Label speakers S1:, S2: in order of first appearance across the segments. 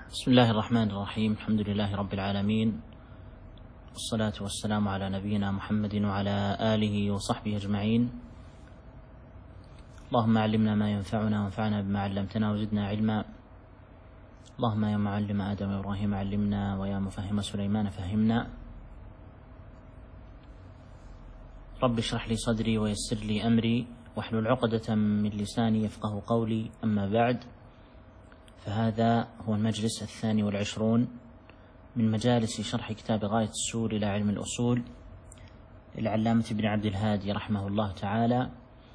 S1: بسم الله الرحمن الرحيم. الحمد لله رب العالمين، والصلاة والسلام على نبينا محمد وعلى آله وصحبه أجمعين. اللهم علمنا ما ينفعنا وانفعنا بما علمتنا وزدنا علما. اللهم يا معلم آدم وإبراهيم علمنا، ويا مفهم سليمان فهمنا. رب اشرح لي صدري ويسر لي أمري واحلل عقدة من لساني يفقه قولي. أما بعد، فهذا هو المجلس 22 من مجالس شرح كتاب غاية السور إلى علم الأصول للعلامة ابن عبد الهادي رحمه الله تعالى.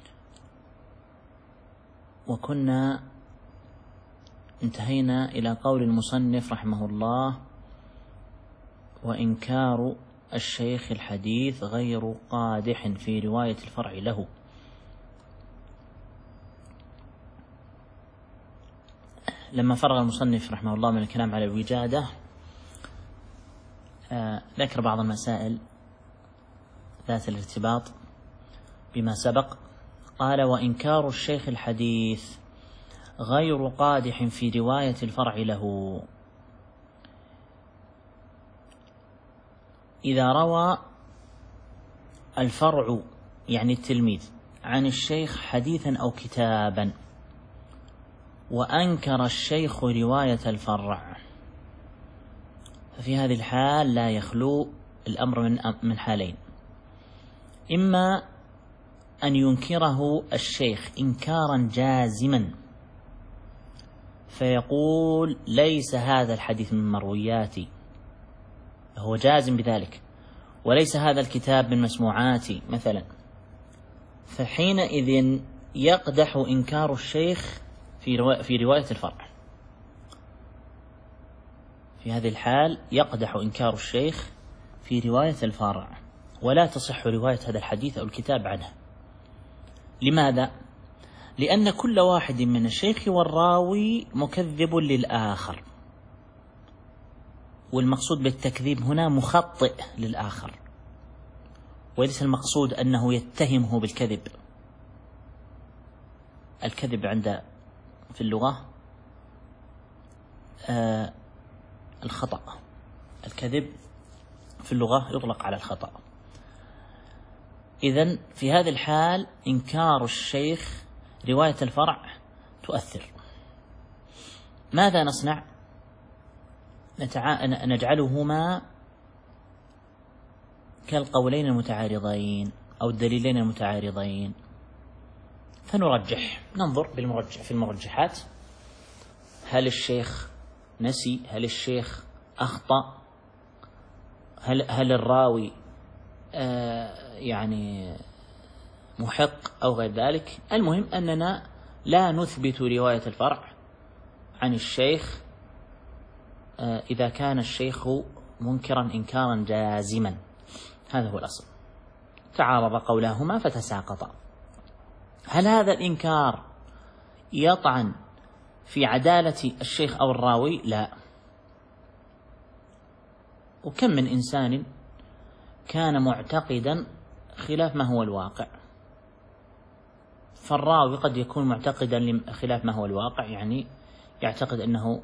S1: وكنا انتهينا إلى قول المصنف رحمه الله: وإنكار الشيخ الحديث غير قادح في رواية الفرع له. لما فرغ المصنف رحمه الله من الكلام على الوجادة، ذكر بعض المسائل ذات الارتباط بما سبق. قال: وإنكار الشيخ الحديث غير قادح في رواية الفرع له. إذا روى الفرع يعني التلميذ عن الشيخ حديثا أو كتابا، وأنكر الشيخ رواية الفرع، ففي هذه الحال لا يخلو الأمر من حالين: إما أن ينكره الشيخ إنكارا جازما، فيقول ليس هذا الحديث من مروياتي، هو جازم بذلك، وليس هذا الكتاب من مسموعاتي مثلا، فحينئذ يقدح إنكار الشيخ في رواية الفرع. في هذه الحال يقدح إنكار الشيخ في رواية الفرع، ولا تصح رواية هذا الحديث أو الكتاب عنه. لماذا؟ لأن كل واحد من الشيخ والراوي مكذب للآخر، والمقصود بالتكذيب هنا مخطئ للآخر، وليس المقصود أنه يتهمه بالكذب. الكذب عند في اللغة الخطأ. الكذب في اللغة يطلق على الخطأ. إذن في هذه الحال إنكار الشيخ رواية الفرع تؤثر. ماذا نصنع؟ نجعلهما كالقولين المتعارضين أو الدليلين المتعارضين، فنرجح، ننظر في المرجحات: هل الشيخ نسي؟ هل الشيخ أخطأ؟ هل الراوي يعني محق أو غير ذلك؟ المهم أننا لا نثبت رواية الفرع عن الشيخ إذا كان الشيخ منكرا إنكارا جازما. هذا هو الأصل. تعارض قولاهما فتساقطا. هل هذا الإنكار يطعن في عدالة الشيخ أو الراوي؟ لا. وكم من إنسان كان معتقدا خلاف ما هو الواقع، فالراوي قد يكون معتقدا خلاف ما هو الواقع، يعني يعتقد أنه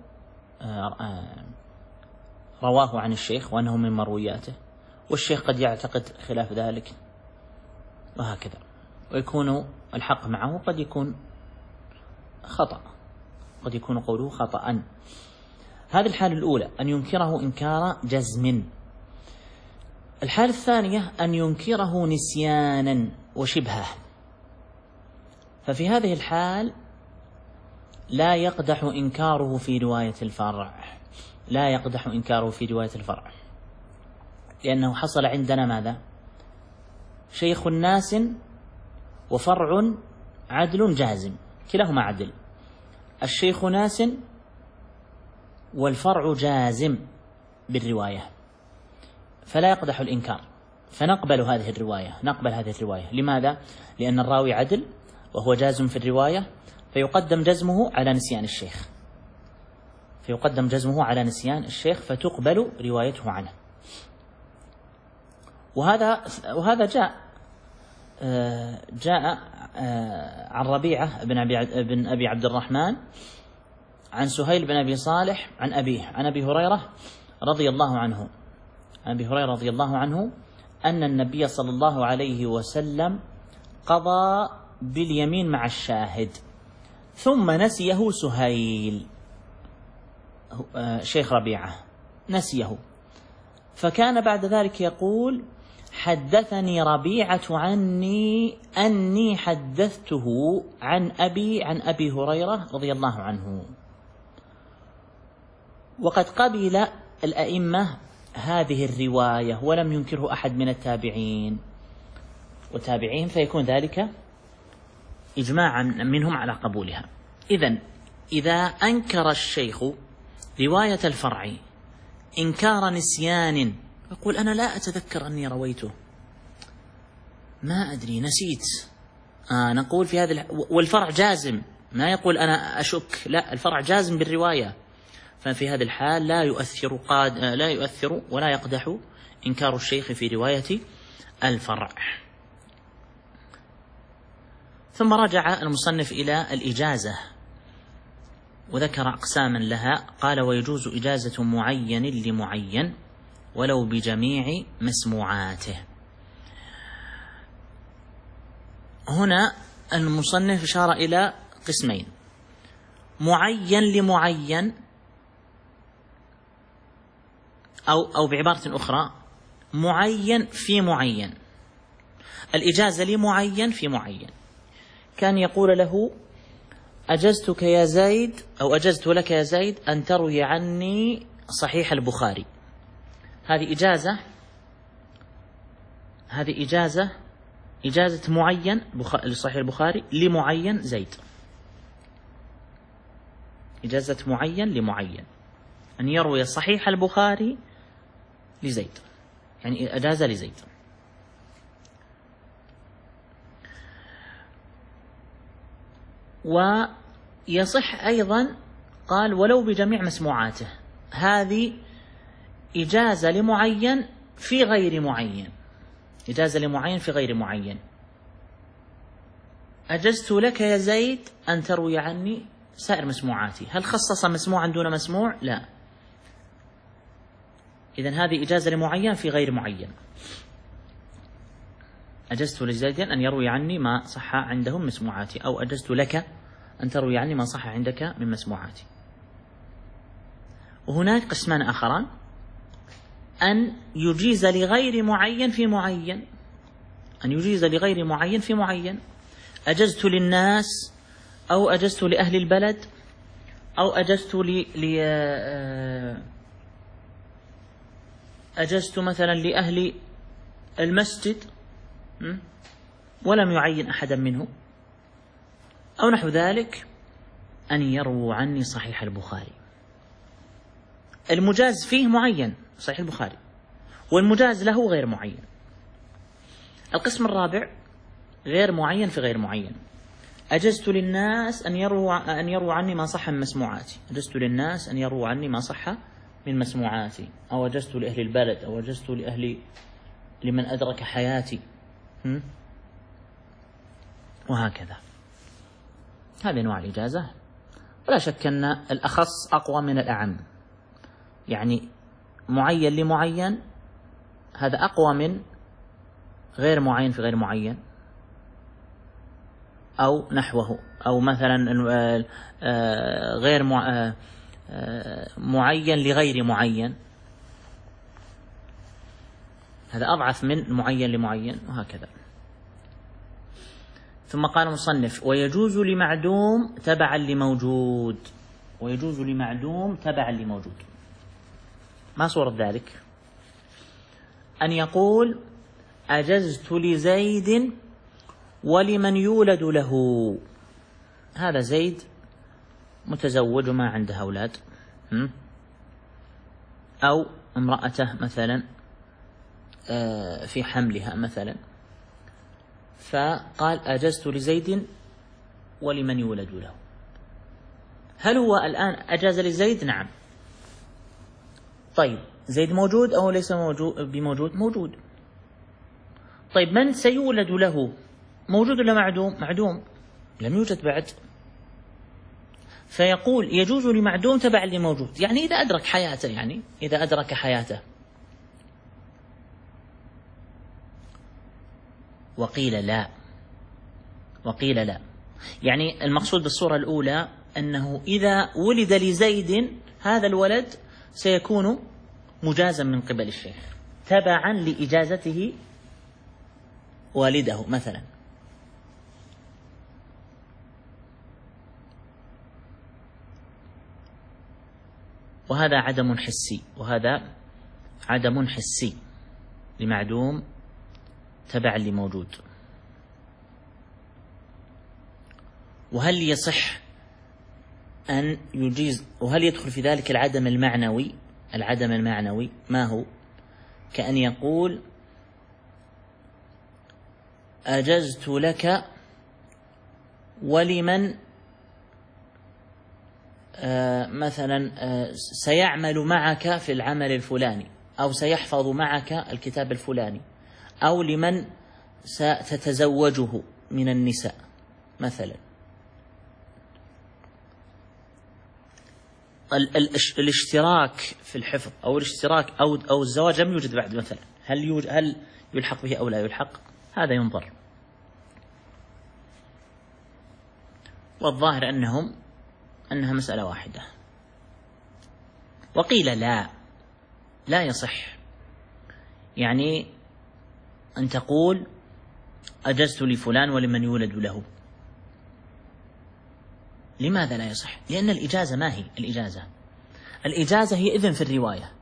S1: رواه عن الشيخ وأنه من مروياته، والشيخ قد يعتقد خلاف ذلك، وهكذا، ويكون الحق معه قد يكون خطأ، قد يكون قوله خطأ. هذه الحالة الأولى، أن ينكره إنكار جزم. الحالة الثانية أن ينكره نسيانا وشبهه، ففي هذه الحال لا يقدح إنكاره في رواية الفرع، لا يقدح إنكاره في رواية الفرع، لأنه حصل عندنا ماذا؟ شيخ ناس وفرع عدل جازم، كلاهما عدل. الشيخ ناس والفرع جازم بالرواية، فلا يقدح الإنكار، فنقبل هذه الرواية. لماذا؟ لأن الراوي عدل وهو جازم في الرواية، فيقدم جزمه على نسيان الشيخ، فتقبل روايته عنه. وهذا جاء عن ربيعة بن أبي عبد الرحمن عن سهيل بن أبي صالح عن أبيه عن أبي هريرة رضي الله عنه، عن أبي هريرة رضي الله عنه أن النبي صلى الله عليه وسلم قضى باليمين مع الشاهد ثم نسيه سهيل شيخ ربيعة، نسيه، فكان بعد ذلك يقول: حدثني ربيعة عني أني حدثته عن أبي هريرة رضي الله عنه. وقد قبل الأئمة هذه الرواية ولم ينكره أحد من التابعين وتابعين، فيكون ذلك إجماعا منهم على قبولها. إذا أنكر الشيخ رواية الفرع إنكار نسيان، يقول: أنا لا أتذكر أني رويته، ما أدري، نسيت، نقول في هذا والفرع جازم، ما يقول أنا أشك، لا، الفرع جازم بالرواية، ففي هذا الحال لا يؤثر ولا يقدح إنكار الشيخ في رواية الفرع. ثم رجع المصنف إلى الإجازة وذكر أقساما لها، قال: ويجوز إجازة معين لمعين ولو بجميع مسموعاته. هنا المصنف أشار إلى قسمين: معين لمعين، أو بعبارة أخرى معين في معين. الإجازة لمعين في معين، كان يقول له: أجزتك يا زيد، أو أجزت لك يا زيد أن تروي عني صحيح البخاري. هذه إجازة معين لصحيح البخاري لمعين زيد، إجازة معين لمعين أن يروي صحيح البخاري لزيد، يعني أجازة لزيد. ويصح أيضا، قال: ولو بجميع مسموعاته، هذه إجازة لمعين في غير معين، إجازة لمعين في غير معين. أجزت لك يا زيد أن تروي عني سائر مسموعاتي. هل خصص مسموعا دون مسموع؟ لا. إذن هذه إجازة لمعين في غير معين. أجزت لزيد أن يروي عني ما صح عندهم مسموعاتي، أو أجزت لك أن تروي عني ما صح عندك من مسموعاتي. وهناك قسمان آخران: أن يجيز لغير معين في معين، أن يجيز لغير معين في معين. أجزت للناس، أو أجزت لأهل البلد، أو أجزت مثلا لأهل المسجد ولم يعين أحدا منه، أو نحو ذلك، أن يرووا عني صحيح البخاري. المجاز فيه معين صحيح البخاري، والمجاز له غير معين. القسم الرابع: غير معين في غير معين. أجزت للناس أن يروا عني ما صح من مسموعاتي، أجزت للناس أن يروا عني ما صح من مسموعاتي، أو أجزت لأهل البلد، أو أجزت لمن أدرك حياتي، وهكذا. هذه أنواع الإجازة، ولا شك أن الأخص أقوى من الأعم، يعني معين لمعين هذا أقوى من غير معين في غير معين، أو نحوه، أو مثلا غير معين لغير معين، هذا أضعف من معين لمعين، وهكذا. ثم قال المصنف: ويجوز لمعدوم تبعا لموجود. ويجوز لمعدوم تبعا لموجود. ما صورة ذلك؟ أن يقول: أجزت لزيد ولمن يولد له. هذا زيد متزوج وما عنده أولاد، أو امرأته مثلا في حملها مثلا، فقال: أجزت لزيد ولمن يولد له. هل هو الآن أجاز لزيد؟ نعم. طيب، زيد موجود أو ليس بموجود؟ موجود. طيب، من سيولد له موجود ولا معدوم؟ معدوم، لم يوجد بعد. فيقول يجوز لمعدوم تبع لموجود، يعني إذا أدرك حياته، يعني إذا أدرك حياته. وقيل لا، وقيل لا، يعني المقصود بالصورة الأولى أنه إذا ولد لزيد هذا الولد سيكون مجازا من قبل الشيخ تبعا لإجازته والده مثلا. وهذا عدم حسي، وهذا عدم حسي لمعدوم تبعا لموجود. وهل يصح أن يجيز، وهل يدخل في ذلك العدم المعنوي؟ العدم المعنوي ما هو؟ كأن يقول أجزت لك ولمن مثلا سيعمل معك في العمل الفلاني، أو سيحفظ معك الكتاب الفلاني، أو لمن ستتزوجه من النساء مثلا. الاشتراك في الحفظ أو الاشتراك أو الزواج لم يوجد بعد مثلا، هل يلحق به أو لا يلحق؟ هذا ينظر. والظاهر أنها مسألة واحدة. وقيل لا يصح، يعني أن تقول أجزت لفلان ولمن يولد له. لماذا لا يصح؟ لأن الإجازة ما هي الإجازة هي إذن في الرواية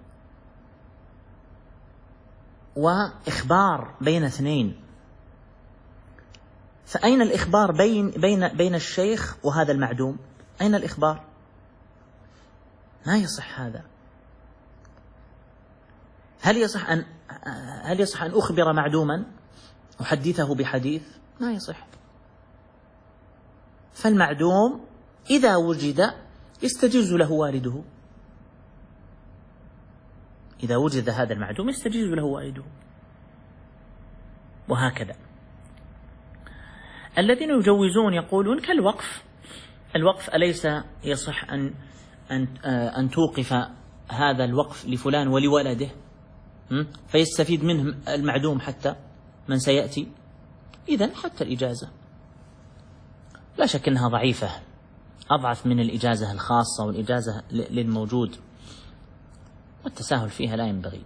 S1: وإخبار بين اثنين، فأين الإخبار بين الشيخ وهذا المعدوم؟ أين الإخبار؟ ما يصح هذا. هل يصح أن أخبر معدوما أحدثه بحديث؟ ما يصح. فالمعدوم إذا وجد يستجيز له والده، إذا وجد هذا المعدوم يستجيز له والده، وهكذا. الذين يجوزون يقولون كالوقف. الوقف أليس يصح أن توقف هذا الوقف لفلان ولولده فيستفيد منه المعدوم حتى من سيأتي؟ إذن حتى الإجازة لا شك أنها ضعيفة، أضعف من الإجازة الخاصة والإجازة للموجود، والتساهل فيها لا ينبغي.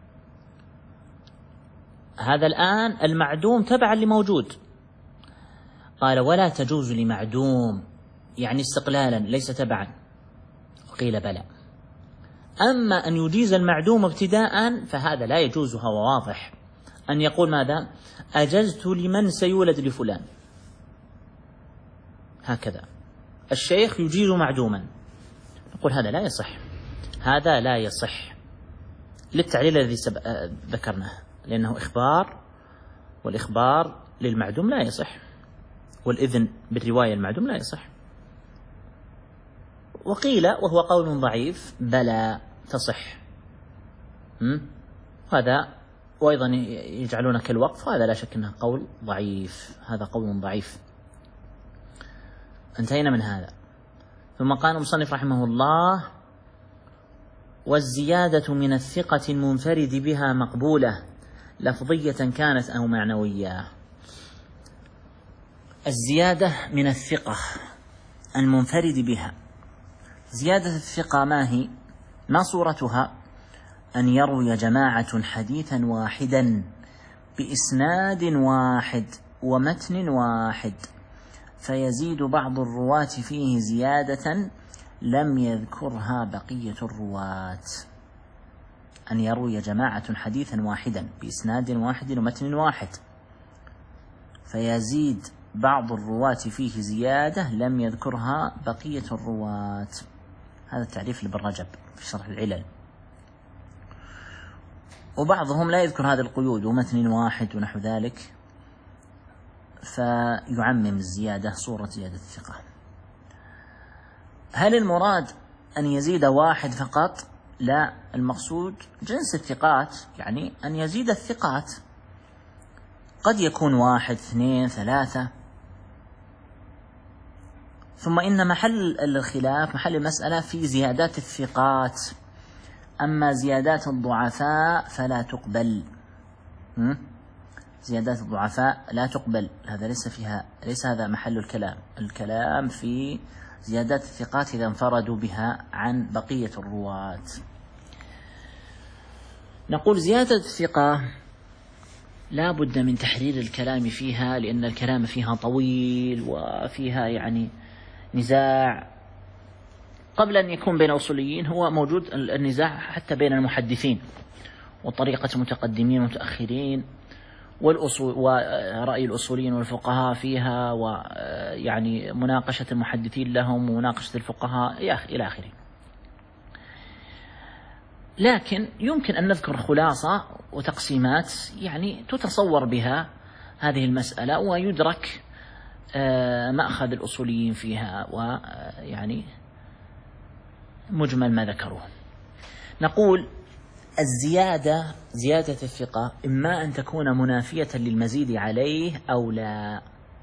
S1: هذا الآن المعدوم تبعا لموجود، قال ولا تجوز لمعدوم يعني استقلالا ليس تبعا. وقيل بلى. أما أن يجيز المعدوم ابتداء فهذا لا يجوز، هو واضح أن يقول ماذا؟ أجزت لمن سيولد لفلان، هكذا الشيخ يجيز معدوما، نقول هذا لا يصح، هذا لا يصح للتعليل الذي ذكرناه، لأنه إخبار، والإخبار للمعدوم لا يصح، والإذن بالرواية المعدوم لا يصح. وقيل وهو قول ضعيف بلى تصح. هذا وأيضا يجعلون كالوقف، هذا لا شك أنه قول ضعيف، هذا قول ضعيف. انتهينا من هذا. ثم قال المصنف رحمه الله والزيادة من الثقة المنفرد بها مقبولة لفظية كانت أو معنوية. الزيادة من الثقة المنفرد بها، زيادة الثقة ما هي؟ ما صورتها؟ أن يروي جماعة حديثا واحدا بإسناد واحد ومتن واحد فيزيد بعض الرواة فيه زيادة لم يذكرها بقية الرواة. أن يروي جماعة حديثا واحدا بإسناد واحد ومتن واحد فيزيد بعض الرواة فيه زيادة لم يذكرها بقية الرواة. هذا التعريف لابن رجب في شرح العلل. وبعضهم لا يذكر هذا القيود ومتن واحد ونحو ذلك، فيعمم الزيادة صورة زيادة الثقة. هل المراد أن يزيد واحد فقط؟ لا، المقصود جنس الثقات، يعني أن يزيد الثقات، قد يكون واحد اثنين ثلاثة، ثم إن محل الخلاف، محل المسألة في زيادات الثقات، أما زيادات الضعفاء فلا تقبل. زيادات الضعفاء لا تقبل، هذا ليس هذا محل الكلام. الكلام في زيادات الثقات إذا انفردوا بها عن بقية الرواة. نقول زيادة الثقة لا بد من تحرير الكلام فيها، لأن الكلام فيها طويل وفيها يعني نزاع. قبل أن يكون بين أصوليين هو موجود النزاع حتى بين المحدثين، وطريقة المتقدمين والمتأخرين، ورأي الأصوليين والفقهاء فيها، ويعني مناقشة المحدثين لهم ومناقشة الفقهاء إلى آخره. لكن يمكن أن نذكر خلاصة وتقسيمات يعني تتصور بها هذه المسألة، ويدرك مأخذ الأصوليين فيها، ويعني مجمل ما ذكروه. نقول زيادة الثقة إما أن تكون منافية للمزيد عليه أو لا،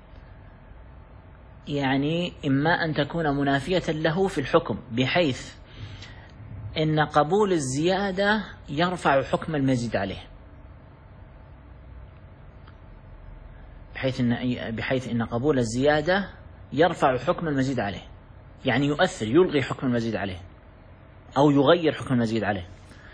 S1: يعني إما أن تكون منافية له في الحكم، بحيث إن قبول الزيادة يرفع حكم المزيد عليه، بحيث إن قبول الزيادة يرفع حكم المزيد عليه، يعني يؤثر، يلغي حكم المزيد عليه أو يغير حكم المزيد عليه،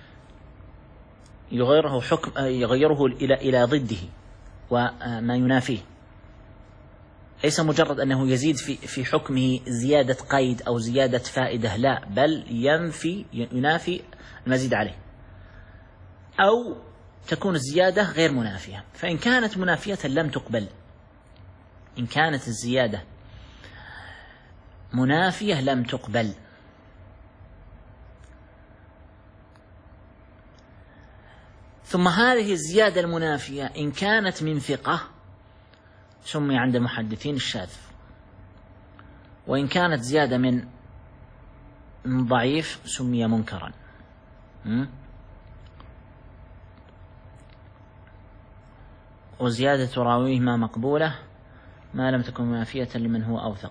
S1: يغيره إلى ضده وما ينافيه. ليس مجرد أنه يزيد في حكمه زيادة قيد أو زيادة فائدة، لا، بل ينافي المزيد عليه، أو تكون الزيادة غير منافية. فإن كانت منافية لم تقبل، إن كانت الزيادة منافية لم تقبل. ثم هذه الزيادة المنافية إن كانت من ثقة سمي عند المحدثين الشاذ، وإن كانت زيادة من ضعيف سمي منكرا. وزيادة راويه ما مقبولة ما لم تكن منافية لمن هو أوثق،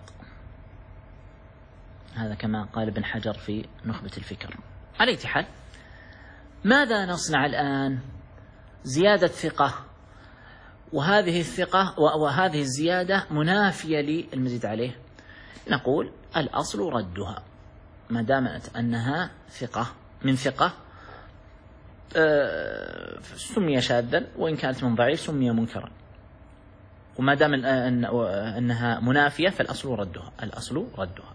S1: هذا كما قال ابن حجر في نخبة الفكر. على أي حال، ماذا نصنع الآن؟ زيادة ثقة، وهذه الثقة وهذه الزيادة منافية للمزيد عليه. نقول الأصل ردها ما دامت أنها ثقة من ثقة، سمي شاذا، وإن كانت من ضعيف سمي منكرا. وما دام أنها منافية فالأصل ردها، الأصل ردها.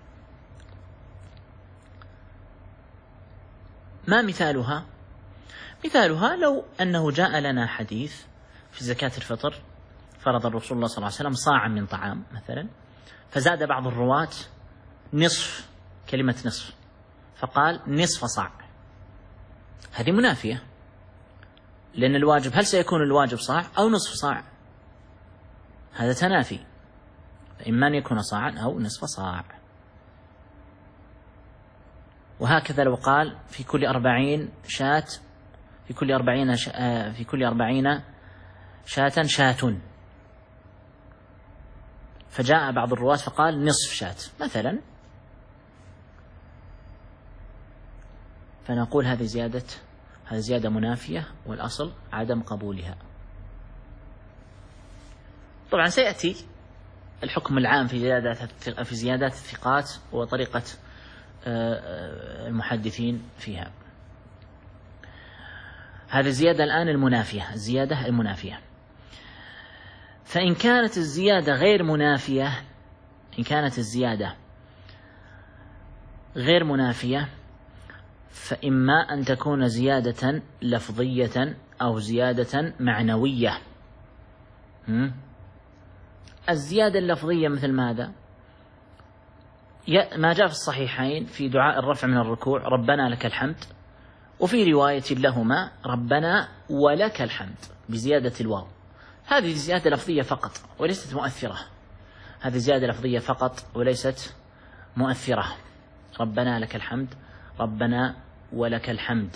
S1: ما مثالها؟ مثالها لو أنه جاء لنا حديث في زكاة الفطر، فرض الرسول الله صلى الله عليه وسلم صاعا من طعام مثلا، فزاد بعض الرواة نصف، كلمة نصف، فقال نصف صاع. هذه منافية، لأن الواجب، هل سيكون الواجب صاع أو نصف صاع؟ هذا تنافي، إما أن يكون صاعا أو نصف صاع. وهكذا لو قال في كل 40 شاة، في كل 40 شاة شاة، فجاء بعض الرواة فقال نصف شاة مثلا، فنقول هذه زيادة منافية، والأصل عدم قبولها. طبعا سيأتي الحكم العام في زيادات الثقات وطريقة المحدثين فيها. هذه الزيادة الآن المنافية، الزيادة المنافية. فإن كانت الزيادة غير منافية، إن كانت الزيادة غير منافية، فإما أن تكون زيادة لفظية أو زيادة معنوية. الزيادة اللفظية مثل ماذا؟ ما جاء في الصحيحين في دعاء الرفع من الركوع ربنا لك الحمد، وفي رواية لهما ربنا ولك الحمد بزيادة الواو. هذه زيادة لفظية فقط وليست مؤثرة، هذه زيادة لفظية فقط وليست مؤثرة. ربنا لك الحمد، ربنا ولك الحمد،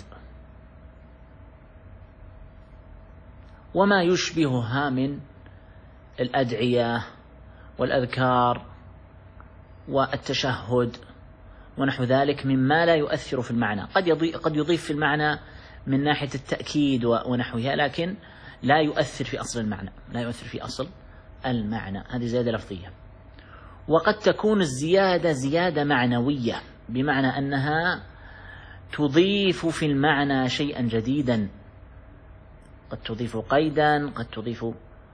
S1: وما يشبهها من الأدعية والأذكار والتشهد ونحو ذلك مما لا يؤثر في المعنى. قد يضيف في المعنى من ناحية التأكيد ونحوها، لكن لا يؤثر في أصل المعنى، لا يؤثر في أصل المعنى. هذه زيادة لفظية. وقد تكون الزيادة زيادة معنوية، بمعنى أنها تضيف في المعنى شيئا جديدا، قد تضيف قيدا، قد تضيف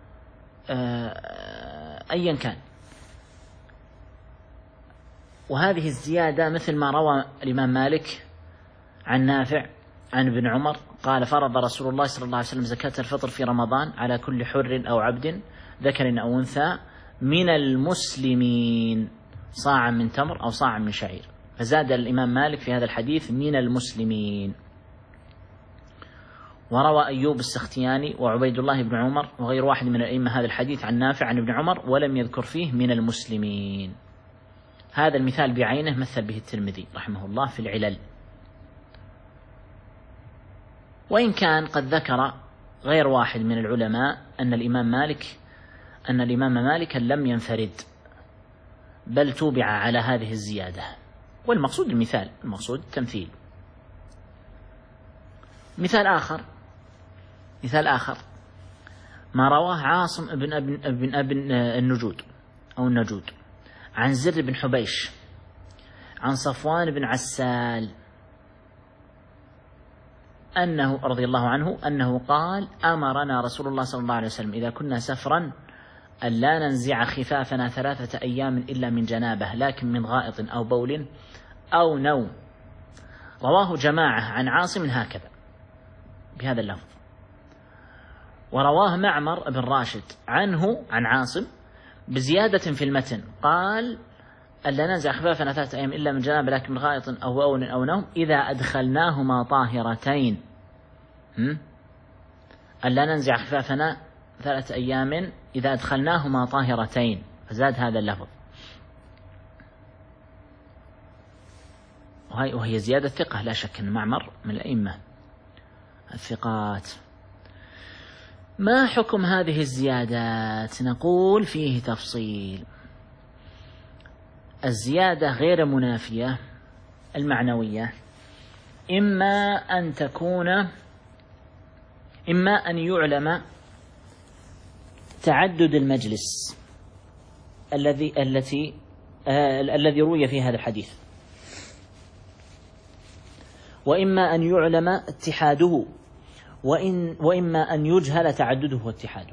S1: أيا كان. وهذه الزيادة مثل ما روى الإمام مالك عن نافع عن ابن عمر قال: فرض رسول الله صلى الله عليه وسلم زكاة الفطر في رمضان على كل حر أو عبد ذكر أو أنثى من المسلمين صاعا من تمر أو صاعا من شعير. فزاد الإمام مالك في هذا الحديث من المسلمين. وروى أيوب السختياني وعبيد الله بن عمر وغير واحد من الأئمة هذا الحديث عن نافع عن ابن عمر ولم يذكر فيه من المسلمين. هذا المثال بعينه مثل به الترمذي رحمه الله في العلل، وإن كان قد ذكر غير واحد من العلماء أن الإمام مالك لم ينفرد بل توبع على هذه الزيادة. والمقصود المثال، المقصود التمثيل. مثال آخر ما رواه عاصم ابن النجود أو النجود عن زر بن حبيش عن صفوان بن عسال أنه رضي الله عنه أنه قال: أمرنا رسول الله صلى الله عليه وسلم إذا كنا سفرا أن لا ننزع خفافنا 3 أيام إلا من جنابه، لكن من غائط أو بول أو نوم. رواه جماعة عن عاصم هكذا بهذا اللفظ. ورواه معمر بن راشد عنه عن عاصم بزيادة في المتن قال: ألا ننزع خفافنا 3 أيام إلا من جنابه لكن من غائط أو بول أو نوم إذا أدخلناهما طاهرتين. ألا ننزع خفافنا 3 أيام إذا أدخلناهما طاهرتين، فزاد هذا اللفظ. وهي زيادة ثقة لا شك أن معمر من الأئمة الثقات. ما حكم هذه الزيادات؟ نقول فيه تفصيل. الزيادة غير منافية المعنوية إما أن يعلم تعدد المجلس الذي روي في هذا الحديث، وإما أن يعلم اتحاده، وإما أن يجهل تعدده واتحاده.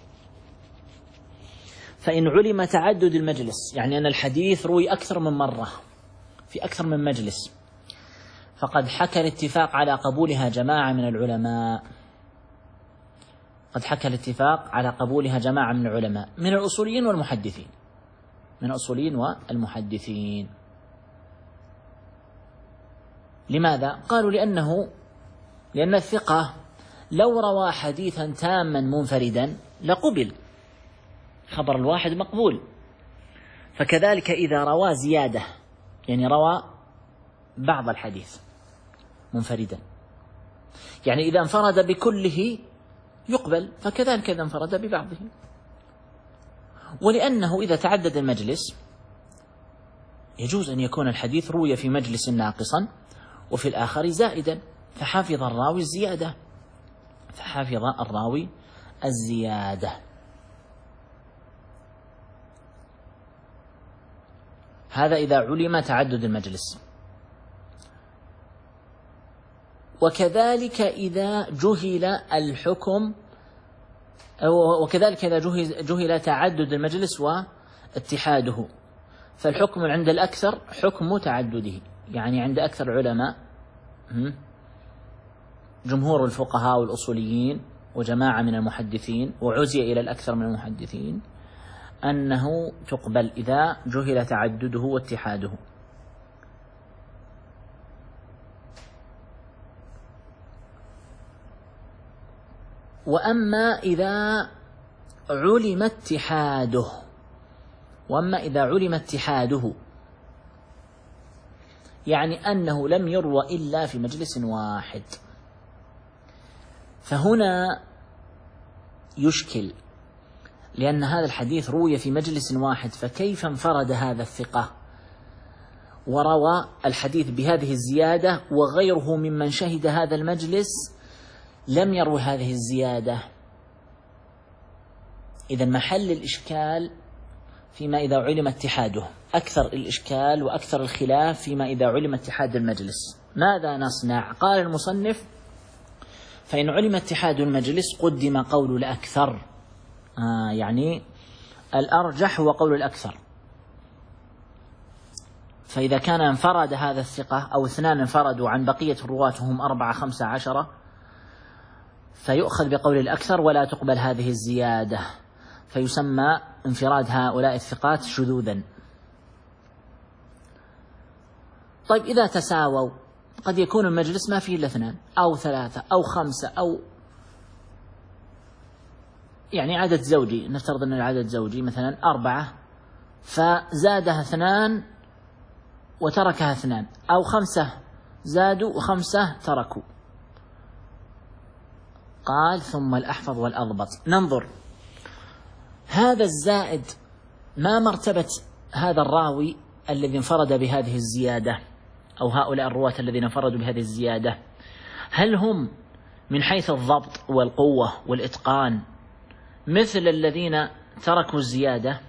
S1: فإن علم تعدد المجلس، يعني أن الحديث روي أكثر من مرة في أكثر من مجلس، فقد حكى الاتفاق على قبولها جماعة من العلماء، من الأصوليين والمحدثين. لماذا؟ قالوا لأن الثقة لو روى حديثا تاما منفردا لقبل، خبر الواحد مقبول. فكذلك إذا روى زيادة، يعني روى بعض الحديث منفردا، يعني إذا انفرد بكله يقبل، فكذلك إذا انفرد ببعضه. ولأنه إذا تعدد المجلس يجوز أن يكون الحديث روي في مجلس ناقصا وفي الآخر زائدا، فحفظ الراوي الزيادة. هذا إذا علم تعدد المجلس. وكذلك إذا جهل الحكم، وكذلك إذا جهل تعدد المجلس واتحاده، فالحكم عند الأكثر حكم تعدده، يعني عند أكثر العلماء جمهور الفقهاء والأصوليين وجماعة من المحدثين، وعزي إلى الأكثر من المحدثين، أنه تقبل إذا جهل تعدده واتحاده. وأما إذا علم اتحاده، يعني أنه لم يروى إلا في مجلس واحد، فهنا يشكل، لأن هذا الحديث روي في مجلس واحد، فكيف انفرد هذا الثقة وروى الحديث بهذه الزيادة وغيره ممن شهد هذا المجلس لم يروي هذه الزيادة. إذن محل الإشكال فيما إذا علم اتحاده، أكثر الإشكال وأكثر الخلاف فيما إذا علم اتحاد المجلس. ماذا نصنع؟ قال المصنف: فإن علم اتحاد المجلس قدم قول الأكثر، يعني الأرجح هو قول الأكثر. فإذا كان انفرد هذا الثقة أو اثنان انفردوا عن بقية الرواة هم 4 5 10 فيؤخذ بقول الأكثر ولا تقبل هذه الزيادة، فيسمى انفراد هؤلاء الثقات شذوذا. طيب إذا تساووا قد يكون المجلس ما فيه إلا 2 أو 3 أو 5 أو يعني عدد زوجي، نفترض أن العدد زوجي مثلا 4 فزادها 2 وتركها 2، أو 5 زادوا و5 تركوا. قال: ثم الأحفظ والأضبط. ننظر هذا الزائد ما مرتبة هذا الراوي الذي انفرد بهذه الزيادة أو هؤلاء الرواة الذين انفردوا بهذه الزيادة، هل هم من حيث الضبط والقوة والإتقان مثل الذين تركوا الزيادة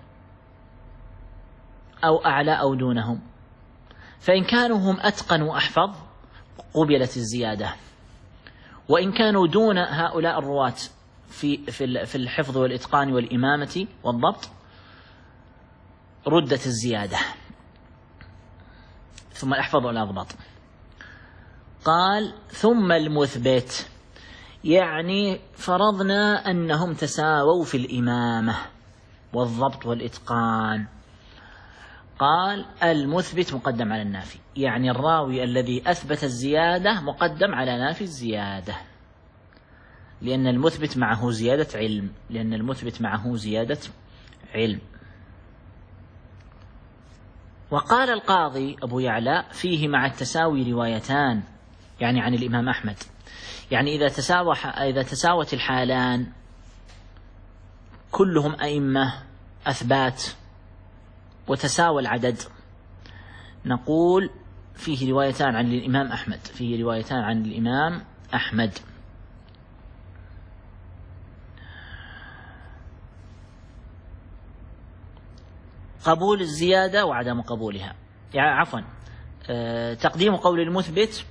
S1: أو أعلى أو دونهم؟ فإن كانوا هم أتقن وأحفظ قبلت الزيادة، وإن كانوا دون هؤلاء الرواة في الحفظ والإتقان والإمامة والضبط ردت الزيادة. ثم الأحفظ والأضبط. قال: ثم المثبت، يعني فرضنا أنهم تساووا في الإمامة والضبط والإتقان. قال: المثبت مقدم على النافي، يعني الراوي الذي أثبت الزيادة مقدم على نافي الزيادة، لأن المثبت معه زيادة علم. وقال القاضي أبو يعلى: فيه مع التساوي روايتان، يعني عن الإمام أحمد، يعني إذا تساوت الحالان كلهم أئمة أثبات وتساوى العدد، نقول فيه روايتان عن الإمام أحمد، قبول الزيادة وعدم قبولها، يعني عفوا تقديم قول المثبت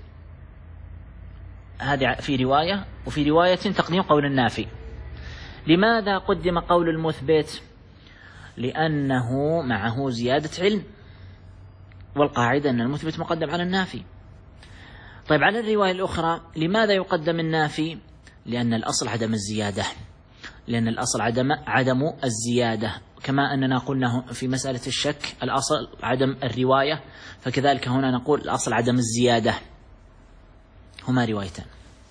S1: هذه في رواية، وفي رواية تقديم قول النافي. لماذا قدم قول المثبت؟ لأنه معه زيادة علم، والقاعدة أن المثبت مقدم على النافي. طيب على الرواية الأخرى لماذا يقدم النافي؟ لأن الأصل عدم الزيادة، كما أننا قلنا في مسألة الشك الأصل عدم الرواية، فكذلك هنا نقول الأصل عدم الزيادة، هما روايتان.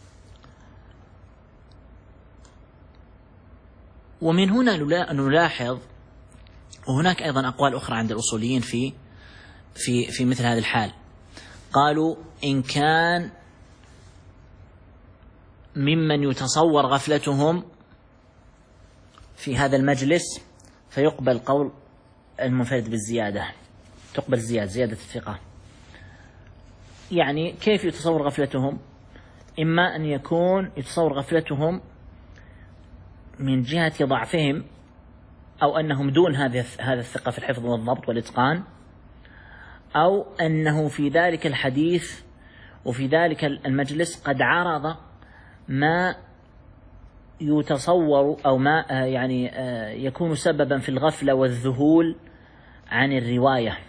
S1: ومن هنا نلاحظ، وهناك أيضا أقوال أخرى عند الأصوليين في مثل هذا الحال، قالوا إن كان ممن يتصور غفلتهم في هذا المجلس فيقبل قول المنفرد بالزيادة، تقبل زيادة الثقة. يعني كيف يتصور غفلتهم؟ إما أن يكون يتصور غفلتهم من جهة ضعفهم، أو أنهم دون هذا الثقة في الحفظ والضبط والإتقان، أو أنه في ذلك الحديث وفي ذلك المجلس قد عرض ما يتصور أو ما يعني يكون سببا في الغفلة والذهول عن الرواية.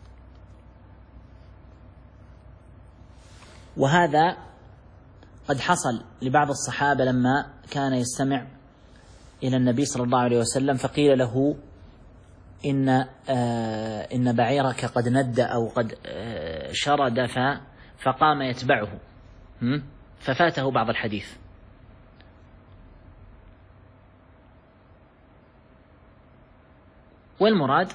S1: وهذا قد حصل لبعض الصحابة لما كان إلى النبي صلى الله عليه وسلم فقيل له إن بعيرك قد ند أو قد شرد فقام يتبعه ففاته بعض الحديث. والمراد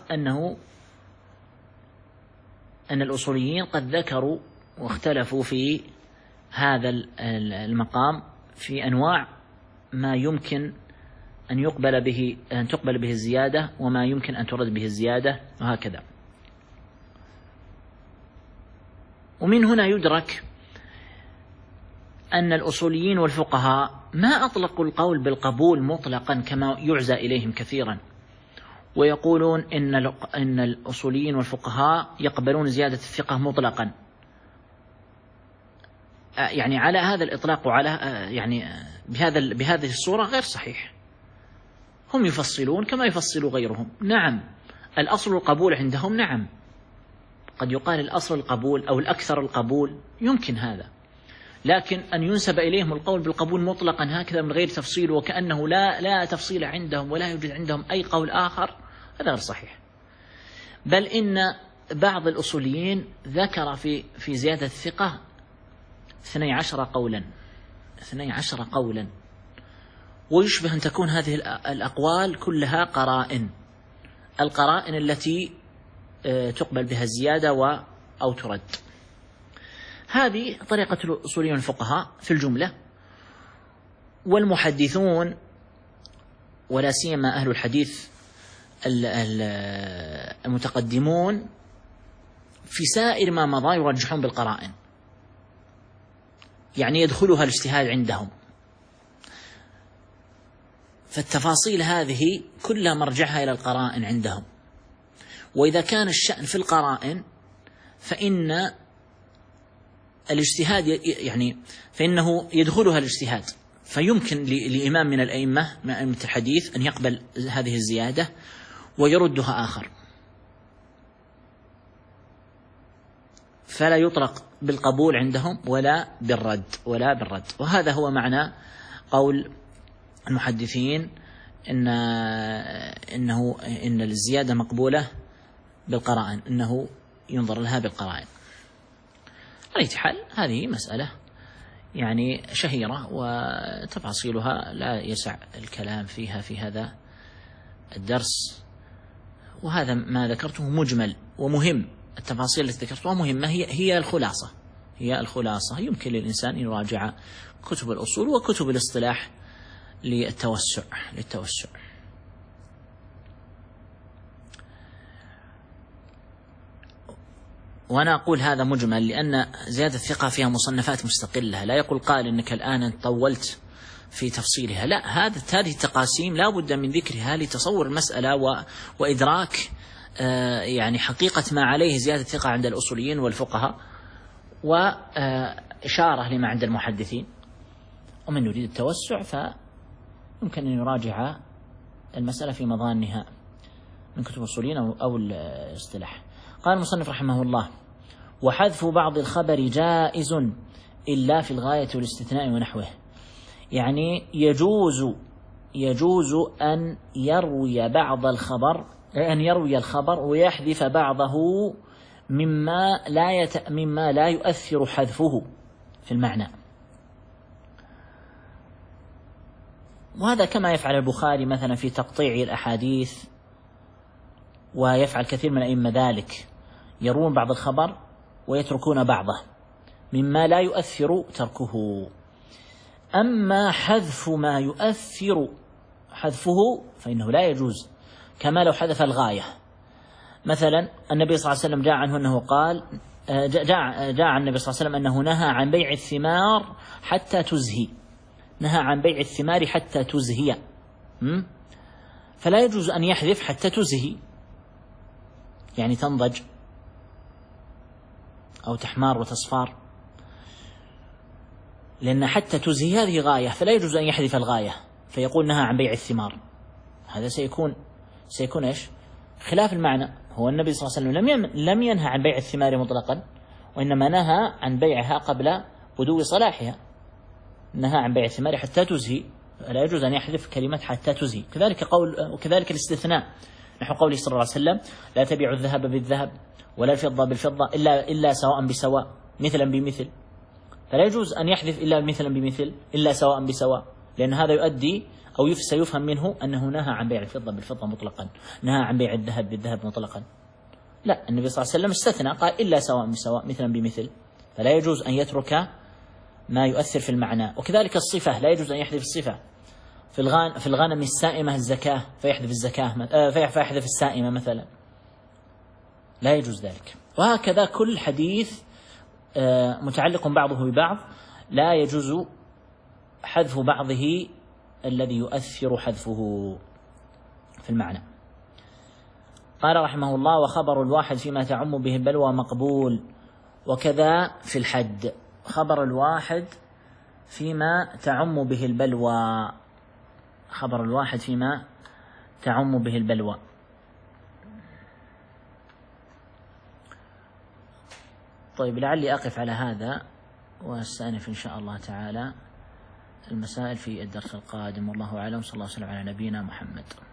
S1: أن الأصوليين قد ذكروا واختلفوا في هذا المقام في أنواع ما يمكن أن تقبل به الزيادة وما يمكن أن ترد به الزيادة، وهكذا. ومن هنا يدرك أن الأصوليين والفقهاء ما أطلقوا القول بالقبول مطلقا كما يعزى إليهم كثيرا، ويقولون إن الأصوليين والفقهاء يقبلون زيادة الثقة مطلقا، يعني على هذا الإطلاق وعلى يعني بهذه الصورة غير صحيح. هم يفصلون كما يفصل غيرهم. نعم الأصل القبول عندهم، نعم قد يقال الأصل القبول أو الأكثر القبول، يمكن هذا، لكن أن ينسب إليهم القول بالقبول مطلقا هكذا من غير تفصيل وكأنه لا تفصيل عندهم ولا يوجد عندهم أي قول آخر، هذا غير صحيح. بل إن بعض الأصوليين ذكر في زيادة الثقة 12 قولا، ويشبه أن تكون هذه الأقوال كلها القرائن التي تقبل بها الزيادة أو ترد. هذه طريقة الأصوليين الفقهاء في الجملة. والمحدثون ولا سيما أهل الحديث المتقدمون في سائر ما مضى يرجحون بالقرائن، يعني يدخلها الاجتهاد عندهم. فالتفاصيل هذه كلها مرجعها إلى القرائن عندهم، وإذا كان الشأن في القرائن فإن الاجتهاد يعني فإنه يدخلها الاجتهاد، فيمكن لإمام من الأئمة الحديث أن يقبل هذه الزيادة ويردها آخر، فلا يطلق بالقبول عندهم ولا بالرد. وهذا هو معنى قول المحدثين إن الزيادة مقبولة بالقرائن، إنه ينظر لها بالقرائن. على أي حال هذه مسألة يعني شهيرة وتفاصيلها لا يسع الكلام فيها في هذا الدرس، وهذا ما ذكرته مجمل ومهم. التفاصيل التي ذكرتها مهمة، هي الخلاصة. يمكن للإنسان أن يراجع كتب الأصول وكتب الاصطلاح للتوسع. وأنا أقول هذا مجمل لأن زيادة الثقة فيها مصنفات مستقلة، لا يقول قال إنك الآن طولت في تفصيلها، لا، هذه التقاسيم لا بد من ذكرها لتصور المسألة وإدراك يعني حقيقة ما عليه زيادة الثقة عند الأصوليين والفقهاء، وإشارة لما عند المحدثين. ومن يريد التوسع فيمكن أن يراجع المسألة في مظانها من كتب الأصوليين أو الاصطلاح. قال المصنف رحمه الله: وحذف بعض الخبر جائز إلا في الغاية والاستثناء ونحوه. يعني يجوز أن يروي بعض الخبر، أن يروي الخبر ويحذف بعضه مما لا يؤثر حذفه في المعنى. وهذا كما يفعل البخاري مثلا في تقطيع الأحاديث، ويفعل كثير من الأئمة ذلك، يروون بعض الخبر ويتركون بعضه مما لا يؤثر تركه. أما حذف ما يؤثر حذفه فإنه لا يجوز، كما لو حذف الغاية. مثلا النبي صلى الله عليه وسلم جاء عنه أنه قال جاء عن النبي صلى الله عليه وسلم أنه نهى عن بيع الثمار حتى تزهي، نهى عن بيع الثمار حتى تزهي، فلا يجوز أن يحذف حتى تزهي، يعني تنضج أو تحمار وتصفار، لأن حتى تزهي هذه غاية، فلا يجوز أن يحذف الغاية فيقول نهى عن بيع الثمار. هذا سيكون إيش؟ خلاف المعنى. هو النبي صلى الله عليه وسلم لم ينهى عن بيع الثمار مطلقا، وإنما نهى عن بيعها قبل بدو صلاحها، نهى عن بيع الثمار حتى تزهي، لا يجوز أن يحذف كلمة حتى تزهي. وكذلك الاستثناء، نحو قوله صلى الله عليه وسلم: لا تبيعوا الذهب بالذهب ولا الفضة بالفضة إلا سواء بسواء مثلا بمثل. فلا يجوز أن يحذف إلا مثلا بمثل إلا سواء بسواء، لأن هذا يؤدي أو سيفهم منه أنه نهى عن بيع الفضة بالفضة مطلقا، نهى عن بيع الذهب بالذهب مطلقا. لا، النبي صلى الله عليه وسلم استثنى، قال إلا سواء بسواء مثلا بمثل، فلا يجوز أن يترك ما يؤثر في المعنى. وكذلك الصفة، لا يجوز أن يحذف الصفة. في الغنم السائمة الزكاة فيحذف الزكاة، فيحذف السائمة مثلا، لا يجوز ذلك. وهكذا كل حديث متعلق بعضه ببعض لا يجوز حذف بعضه الذي يؤثر حذفه في المعنى. قال رحمه الله: وخبر الواحد فيما تعم به البلوى مقبول، وكذا في الحد. خبر الواحد فيما تعم به البلوى، خبر الواحد فيما تعم به البلوى. طيب، لعلي أقف على هذا وأستأنف إن شاء الله تعالى المسائل في الدرس القادم، والله أعلم. صلى الله وسلم على نبينا محمد.